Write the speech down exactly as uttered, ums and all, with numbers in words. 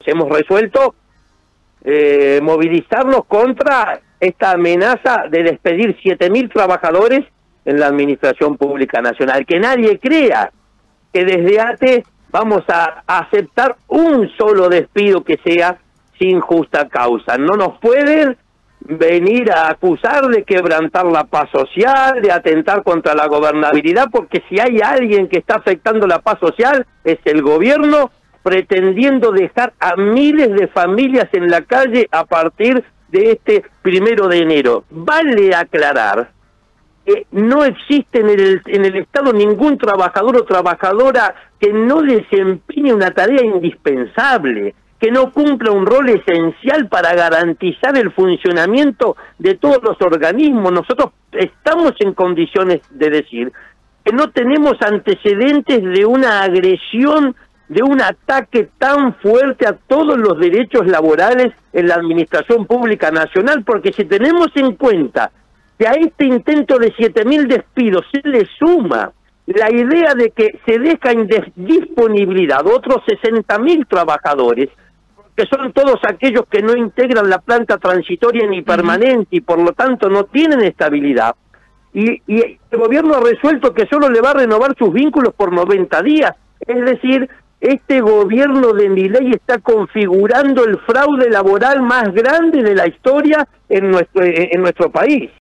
hemos resuelto eh, movilizarnos contra esta amenaza de despedir siete mil trabajadores en la Administración Pública Nacional. Que nadie crea que desde ATE vamos a aceptar un solo despido que sea sin justa causa. No nos pueden venir a acusar de quebrantar la paz social, de atentar contra la gobernabilidad, porque si hay alguien que está afectando la paz social es el gobierno, pretendiendo dejar a miles de familias en la calle a partir de este primero de enero. Vale aclarar que no existe en el, en el Estado ningún trabajador o trabajadora que no desempeñe una tarea indispensable, que no cumpla un rol esencial para garantizar el funcionamiento de todos los organismos. Nosotros estamos en condiciones de decir que no tenemos antecedentes de una agresión, de un ataque tan fuerte a todos los derechos laborales en la Administración Pública Nacional, porque si tenemos en cuenta que a este intento de siete mil despidos se le suma la idea de que se deja en disponibilidad otros sesenta mil trabajadores, que son todos aquellos que no integran la planta transitoria ni permanente y por lo tanto no tienen estabilidad, y, y el gobierno ha resuelto que solo le va a renovar sus vínculos por noventa días, es decir, este gobierno de Milei está configurando el fraude laboral más grande de la historia en nuestro, en nuestro país.